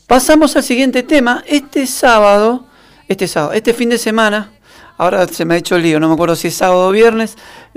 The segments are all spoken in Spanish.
Pasamos al siguiente tema. Este fin de semana, ahora se me ha hecho el lío, no me acuerdo si es sábado o viernes,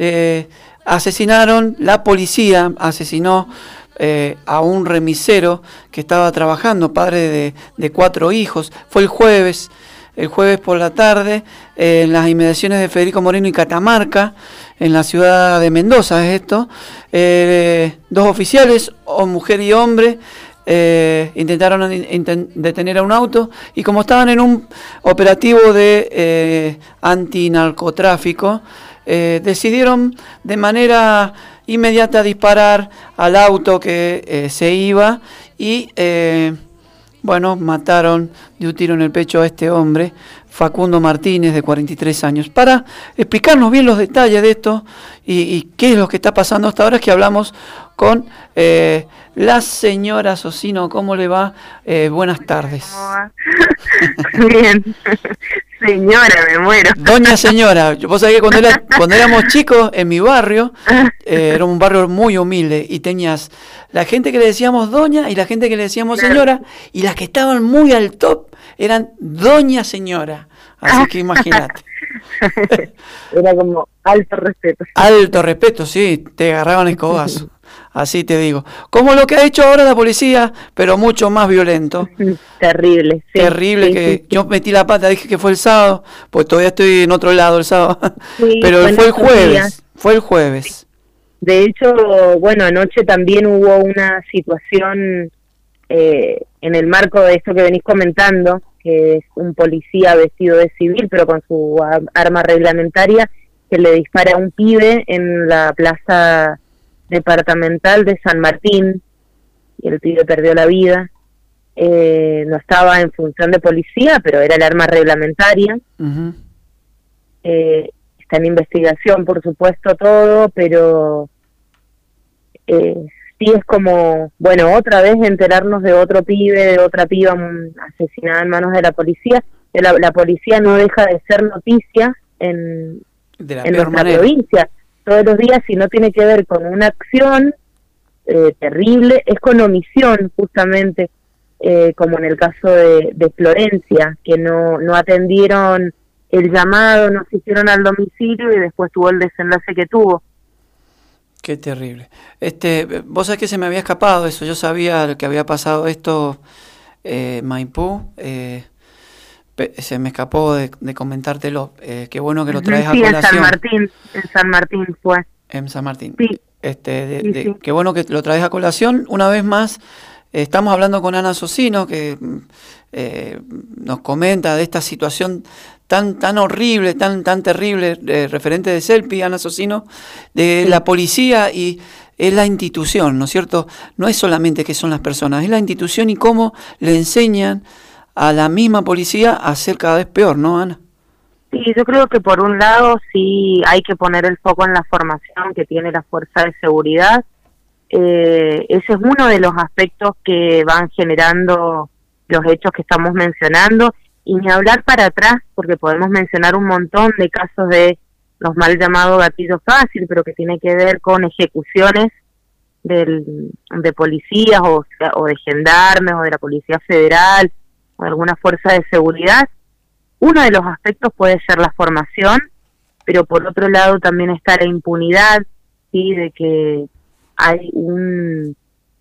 la policía asesinó a un remisero que estaba trabajando, padre de 4 hijos. Fue el jueves por la tarde, en las inmediaciones de Federico Moreno y Catamarca, en la ciudad de Mendoza es esto. 2 oficiales, mujer y hombre, intentaron detener a un auto, y como estaban en un operativo de antinarcotráfico, decidieron de manera inmediata disparar al auto que se iba y mataron de un tiro en el pecho a este hombre, Facundo Martínez, de 43 años. Para explicarnos bien los detalles de esto y qué es lo que está pasando hasta ahora, es que hablamos con la señora Socino. ¿Cómo le va? Buenas tardes. ¿Cómo va? Bien. Señora, me muero. Doña señora, vos sabés que cuando éramos chicos en mi barrio, era un barrio muy humilde, y tenías la gente que le decíamos doña y la gente que le decíamos señora, y las que estaban muy al top eran doña señora. Así que imagínate. Era como alto respeto. Alto respeto, sí, te agarraban escobazo. Así te digo. Como lo que ha hecho ahora la policía, pero mucho más violento. Terrible. Sí, terrible, sí, que sí. Yo metí la pata, dije que fue el sábado, pues todavía estoy en otro lado el sábado. Sí, pero fue el jueves. Fue el jueves. De hecho, anoche también hubo una situación en el marco de esto que venís comentando, que es un policía vestido de civil, pero con su arma reglamentaria, que le dispara a un pibe en la plaza departamental de San Martín, y el pibe perdió la vida. No estaba en función de policía, pero era el arma reglamentaria. Uh-huh. Está en investigación, por supuesto, todo, pero sí es como, otra vez enterarnos de otro pibe, de otra piba asesinada en manos de la policía. La policía no deja de ser noticia en nuestra provincia. Todos los días, si no tiene que ver con una acción terrible, es con omisión, justamente, como en el caso de Florencia, que no atendieron el llamado, no se hicieron al domicilio y después tuvo el desenlace que tuvo. Qué terrible. Vos sabés que se me había escapado eso. Yo sabía que había pasado esto, Maipú. Se me escapó de comentártelo. Qué bueno que lo traes a colación. En San Martín fue. En San Martín. Sí. Sí. Qué bueno que lo traes a colación. Una vez más, estamos hablando con Ana Socino, que nos comenta de esta situación tan horrible, tan terrible, referente de Selpi, Ana Socino, de la policía, y es la institución, ¿no es cierto? No es solamente que son las personas, es la institución y cómo le enseñan a la misma policía a ser cada vez peor, ¿no, Ana? Sí, yo creo que por un lado sí hay que poner el foco en la formación que tiene la fuerza de seguridad. Ese es uno de los aspectos que van generando los hechos que estamos mencionando, y ni hablar para atrás, porque podemos mencionar un montón de casos de los mal llamados gatillos fácil, pero que tiene que ver con ejecuciones de policías o de gendarmes o de la Policía Federal o de alguna fuerza de seguridad. Uno de los aspectos puede ser la formación, pero por otro lado también está la impunidad, ¿sí? De que hay un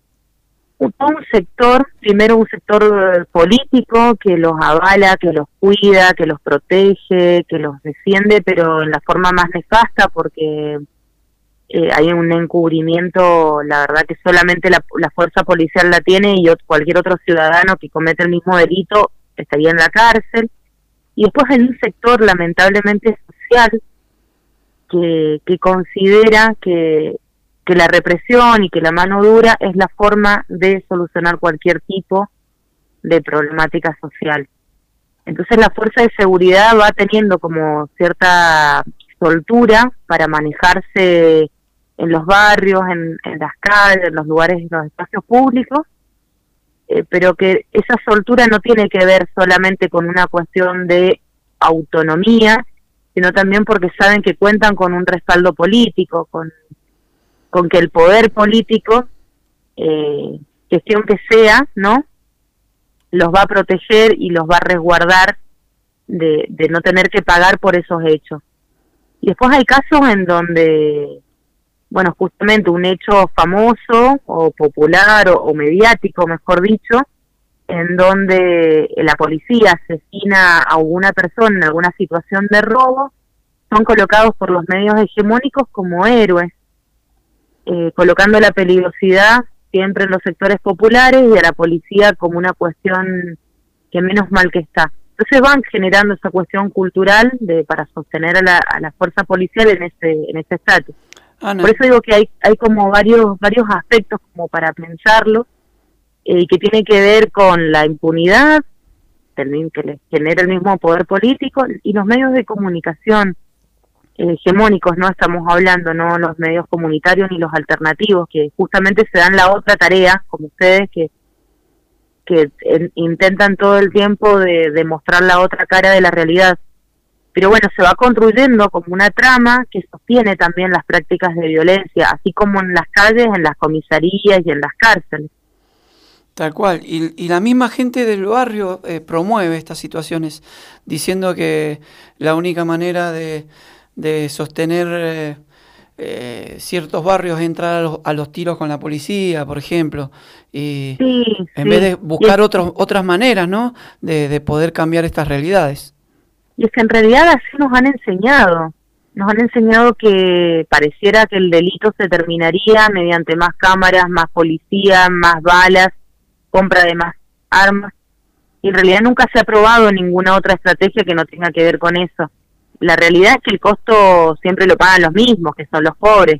sector, primero un sector político que los avala, que los cuida, que los protege, que los defiende, pero en la forma más nefasta, porque hay un encubrimiento, la verdad que solamente la fuerza policial la tiene, y cualquier otro ciudadano que comete el mismo delito estaría en la cárcel. Y después hay un sector lamentablemente social que considera que la represión y que la mano dura es la forma de solucionar cualquier tipo de problemática social. Entonces la fuerza de seguridad va teniendo como cierta soltura para manejarse en los barrios, en las calles, en los lugares, en los espacios públicos, pero que esa soltura no tiene que ver solamente con una cuestión de autonomía, sino también porque saben que cuentan con un respaldo político, con que el poder político, gestión que sea, ¿no?, los va a proteger y los va a resguardar de no tener que pagar por esos hechos. Y después hay casos en donde, bueno, justamente un hecho famoso o popular o mediático, mejor dicho, en donde la policía asesina a alguna persona en alguna situación de robo, son colocados por los medios hegemónicos como héroes, colocando la peligrosidad siempre en los sectores populares y a la policía como una cuestión que menos mal que está. Entonces van generando esa cuestión cultural para sostener a la fuerza policial en ese estatus. Por eso digo que hay como varios aspectos como para pensarlo, que tiene que ver con la impunidad que les genera el mismo poder político y los medios de comunicación hegemónicos, no estamos hablando, no los medios comunitarios ni los alternativos, que justamente se dan la otra tarea, como ustedes, que intentan todo el tiempo de mostrar la otra cara de la realidad. Pero bueno, se va construyendo como una trama que sostiene también las prácticas de violencia, así como en las calles, en las comisarías y en las cárceles. Tal cual, y la misma gente del barrio promueve estas situaciones, diciendo que la única manera de sostener ciertos barrios es entrar a los tiros con la policía, por ejemplo, y en vez de buscar otras maneras, ¿no?, de poder cambiar estas realidades. Y es que en realidad así nos han enseñado que pareciera que el delito se terminaría mediante más cámaras, más policía, más balas, compra de más armas, y en realidad nunca se ha probado ninguna otra estrategia que no tenga que ver con eso. La realidad es que el costo siempre lo pagan los mismos, que son los pobres.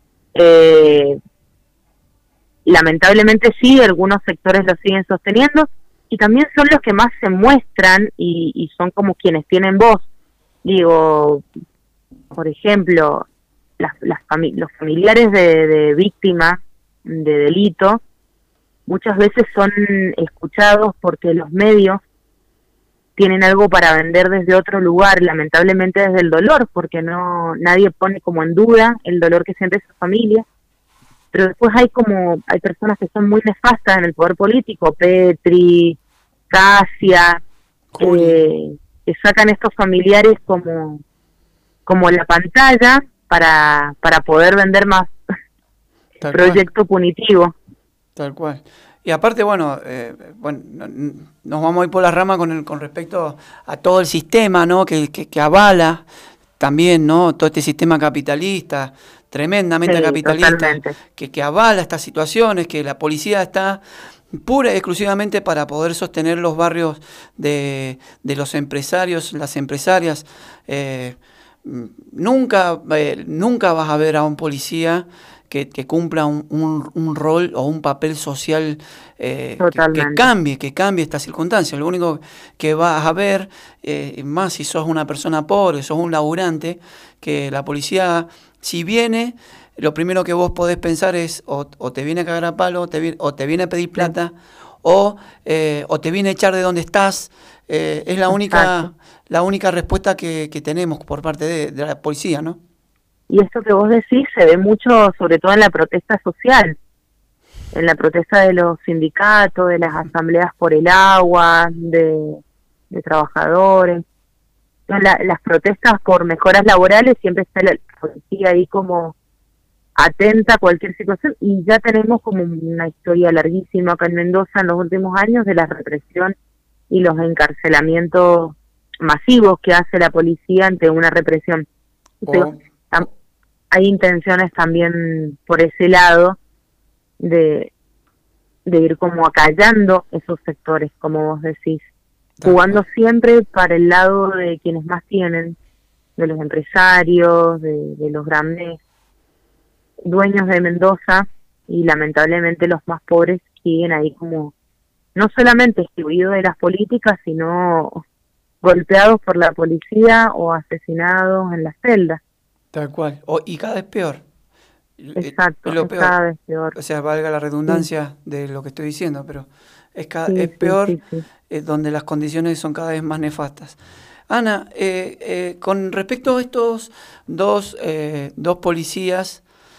Lamentablemente sí, algunos sectores lo siguen sosteniendo, y también son los que más se muestran y son como quienes tienen voz. Digo, por ejemplo, los familiares de víctimas de delito muchas veces son escuchados porque los medios tienen algo para vender desde otro lugar, lamentablemente desde el dolor, porque nadie pone como en duda el dolor que siente esa familia. Pero después hay personas que son muy nefastas en el poder político, Petri, Casia, que sacan estos familiares como la pantalla para poder vender más proyecto punitivo. Tal cual. Y aparte, bueno, nos vamos a ir por la rama con respecto a todo el sistema, ¿no?, que avala también, ¿no?, todo este sistema capitalista, tremendamente capitalista, que avala estas situaciones, que la policía está pura y exclusivamente para poder sostener los barrios de los empresarios, las empresarias. Nunca vas a ver a un policía que cumpla un rol o un papel social que cambie esta circunstancia. Lo único que vas a ver, más si sos una persona pobre, sos un laburante, que la policía, si viene, lo primero que vos podés pensar es o te viene a cagar a palo, o te viene a pedir plata, o te viene a echar de donde estás. Es la única respuesta que tenemos por parte de la policía, ¿no? Y esto que vos decís se ve mucho, sobre todo en la protesta social, en la protesta de los sindicatos, de las asambleas por el agua, de trabajadores. Las protestas por mejoras laborales siempre está la policía ahí como atenta a cualquier situación, y ya tenemos como una historia larguísima acá en Mendoza en los últimos años de la represión y los encarcelamientos masivos que hace la policía ante una represión. Hay intenciones también por ese lado de ir como acallando esos sectores, como vos decís, jugando siempre para el lado de quienes más tienen, de los empresarios, de los grandes dueños de Mendoza, y lamentablemente los más pobres siguen ahí como no solamente excluidos de las políticas, sino golpeados por la policía o asesinados en las celdas. Tal cual, y cada vez peor. Exacto, es peor. Cada vez peor. O sea, valga la redundancia de lo que estoy diciendo, pero es peor, donde las condiciones son cada vez más nefastas. Ana, con respecto a estos dos policías,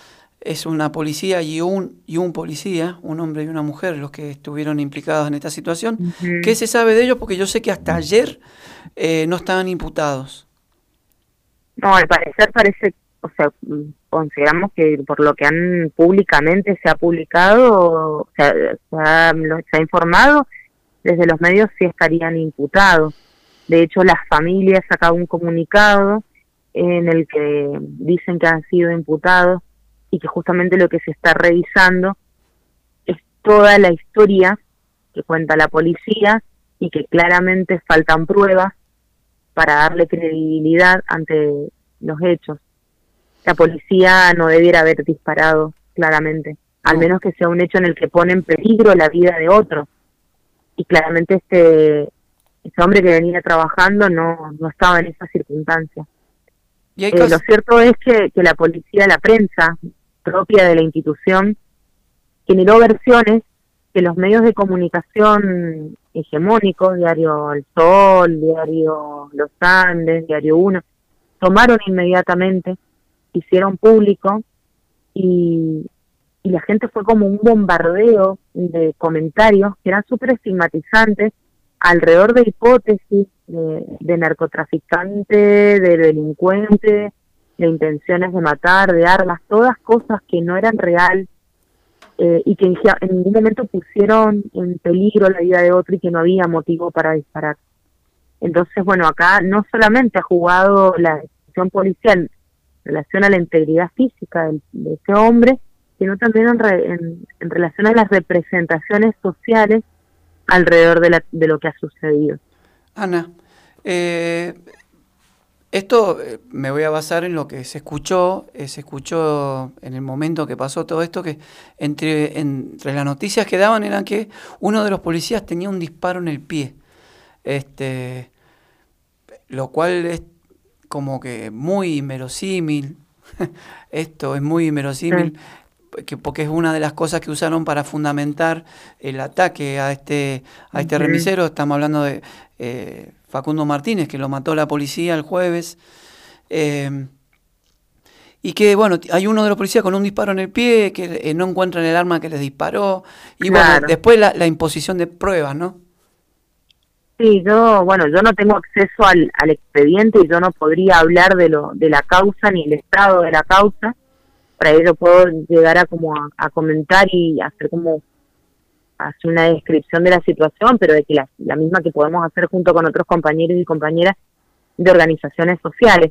es una policía y un policía, un hombre y una mujer, los que estuvieron implicados en esta situación. ¿Qué se sabe de ellos? Porque yo sé que hasta ayer no estaban imputados. No, al parecer parece, o sea, consideramos que por lo que han públicamente se ha publicado, se ha informado, desde los medios sí estarían imputados. De hecho, las familias sacaron un comunicado en el que dicen que han sido imputados y que justamente lo que se está revisando es toda la historia que cuenta la policía y que claramente faltan pruebas para darle credibilidad ante los hechos. La policía no debiera haber disparado, claramente, al menos que sea un hecho en el que pone en peligro la vida de otro. Y claramente este hombre que venía trabajando no estaba en esas circunstancias. Lo cierto es que la policía, la prensa propia de la institución, generó versiones que los medios de comunicación hegemónicos, Diario El Sol, Diario Los Andes, Diario Uno, tomaron inmediatamente, hicieron público y la gente fue como un bombardeo de comentarios que eran súper estigmatizantes alrededor de hipótesis de narcotraficante, de delincuente, de intenciones de matar, de armas, todas cosas que no eran real y que en ningún momento pusieron en peligro la vida de otro y que no había motivo para disparar. Entonces, bueno, acá no solamente ha jugado la decisión policial en relación a la integridad física de ese hombre, sino también en relación a las representaciones sociales alrededor de lo que ha sucedido. Ana, esto me voy a basar en lo que se escuchó en el momento que pasó todo esto, que entre las noticias que daban eran que uno de los policías tenía un disparo en el pie, lo cual es como que muy inverosímil. Esto es muy inverosímil. Porque es una de las cosas que usaron para fundamentar el ataque a este remisero. Estamos hablando de Facundo Martínez, que lo mató la policía el jueves, y que, bueno, hay uno de los policías con un disparo en el pie, que no encuentran el arma que les disparó, y claro, bueno, después la imposición de pruebas, ¿no? Sí, yo no tengo acceso al expediente y yo no podría hablar de la causa ni el estado de la causa. Para ello puedo llegar a comentar y hacer una descripción de la situación, pero de que la misma que podemos hacer junto con otros compañeros y compañeras de organizaciones sociales.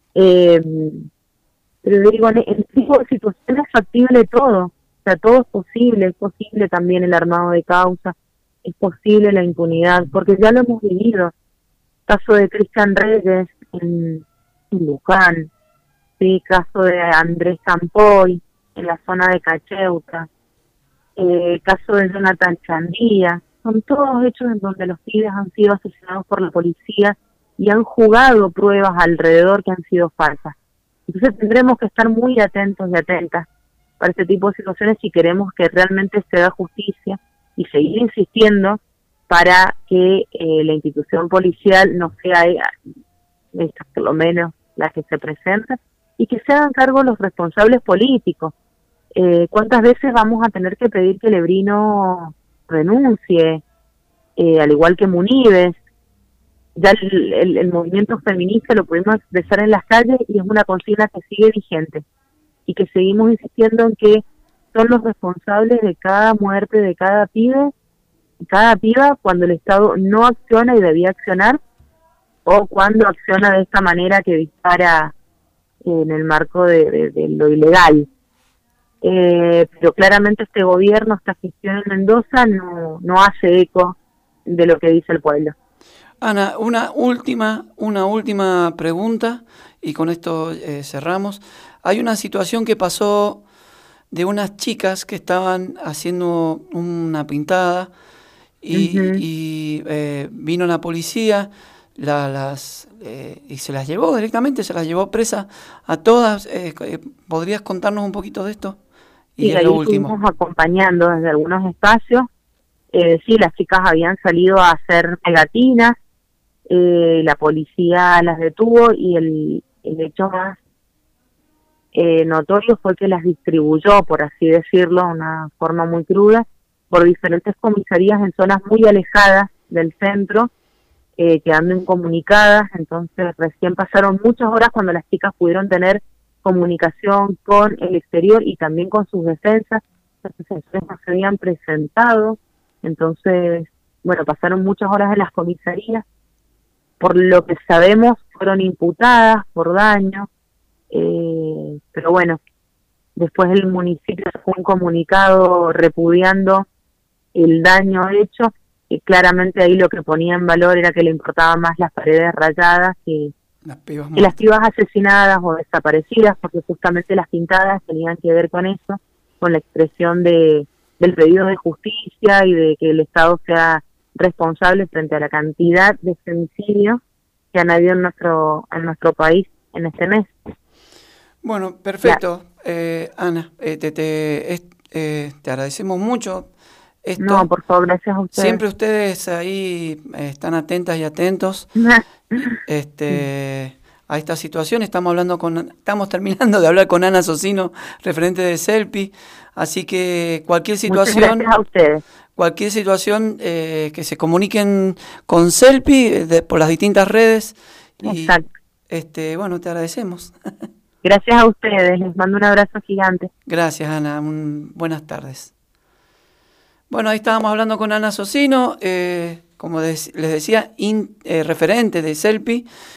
Pero digo, en este tipo de situaciones es factible todo, o sea, todo es posible también el armado de causa, es posible la impunidad, porque ya lo hemos vivido. Caso de Cristian Reyes en Luján, sí, caso de Andrés Campoy en la zona de Cacheuta, caso de Jonathan Chandía, son todos hechos en donde los pibes han sido asesinados por la policía y han jugado pruebas alrededor que han sido falsas. Entonces tendremos que estar muy atentos y atentas para este tipo de situaciones si queremos que realmente se haga justicia y seguir insistiendo para que la institución policial no sea esta, por lo menos la que se presenta, y que se hagan cargo los responsables políticos. ¿Cuántas veces vamos a tener que pedir que Lebrino renuncie? Al igual que Munives. Ya el movimiento feminista lo pudimos expresar en las calles y es una consigna que sigue vigente y que seguimos insistiendo en que son los responsables de cada muerte de cada pibe, cada piba, cuando el Estado no acciona y debía accionar, o cuando acciona de esta manera que dispara en el marco de lo ilegal. Pero claramente este gobierno, esta gestión en Mendoza no hace eco de lo que dice el pueblo. Ana, una última pregunta y con esto cerramos. Hay una situación que pasó de unas chicas que estaban haciendo una pintada y vino la policía y se las llevó directamente, se las llevó presa a todas. ¿Podrías contarnos un poquito de esto? Y ahí estuvimos acompañando desde algunos espacios. Sí, las chicas habían salido a hacer pegatinas, la policía las detuvo y el hecho más notorio fue que las distribuyó, por así decirlo, de una forma muy cruda, por diferentes comisarías en zonas muy alejadas del centro, quedando incomunicadas. Entonces recién pasaron muchas horas cuando las chicas pudieron tener comunicación con el exterior y también con sus defensas. Las defensores no se habían presentado, entonces, bueno, pasaron muchas horas en las comisarías. Por lo que sabemos, fueron imputadas por daño, pero bueno, después el municipio sacó un comunicado repudiando el daño hecho, y claramente ahí lo que ponía en valor era que le importaban más las paredes rayadas que las pibas asesinadas o desaparecidas, porque justamente las pintadas tenían que ver con eso, con la expresión del pedido de justicia y de que el Estado sea responsable frente a la cantidad de femicidios que han habido en nuestro país en este mes. Bueno, perfecto, Ana, te agradecemos mucho. Esto, no, por favor, gracias a ustedes. Siempre ustedes ahí están atentas y atentos a esta situación. Estamos terminando de hablar con Ana Socino, referente de CELPI, así que cualquier situación, muchas gracias a ustedes. Cualquier situación que se comuniquen con CELPI por las distintas redes. Exacto. Y bueno, te agradecemos. Gracias a ustedes, les mando un abrazo gigante. Gracias, Ana, buenas tardes. Bueno, ahí estábamos hablando con Ana Socino, como les decía, referente de CELPI.